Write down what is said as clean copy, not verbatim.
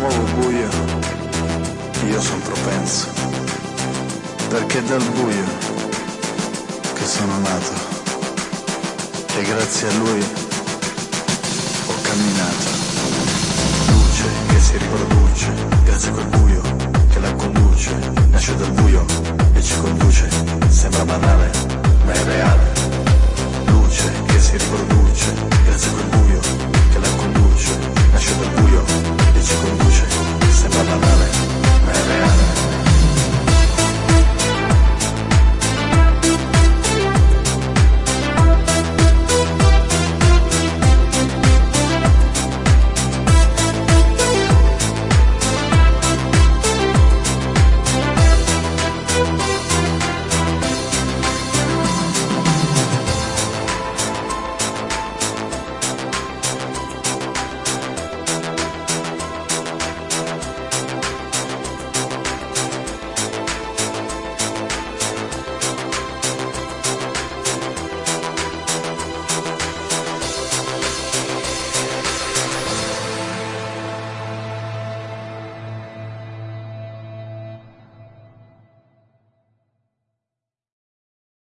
nuovo buio io son propenso, perché dal buio che sono nato e grazie a lui ho camminato. Luce che si riproduce grazie a quel buio che la conduce, nasce dal buio e ci conduce, sembra banale ma è reale. Luce che si riproduce grazie a quel buio che la conduce, nasce dal buio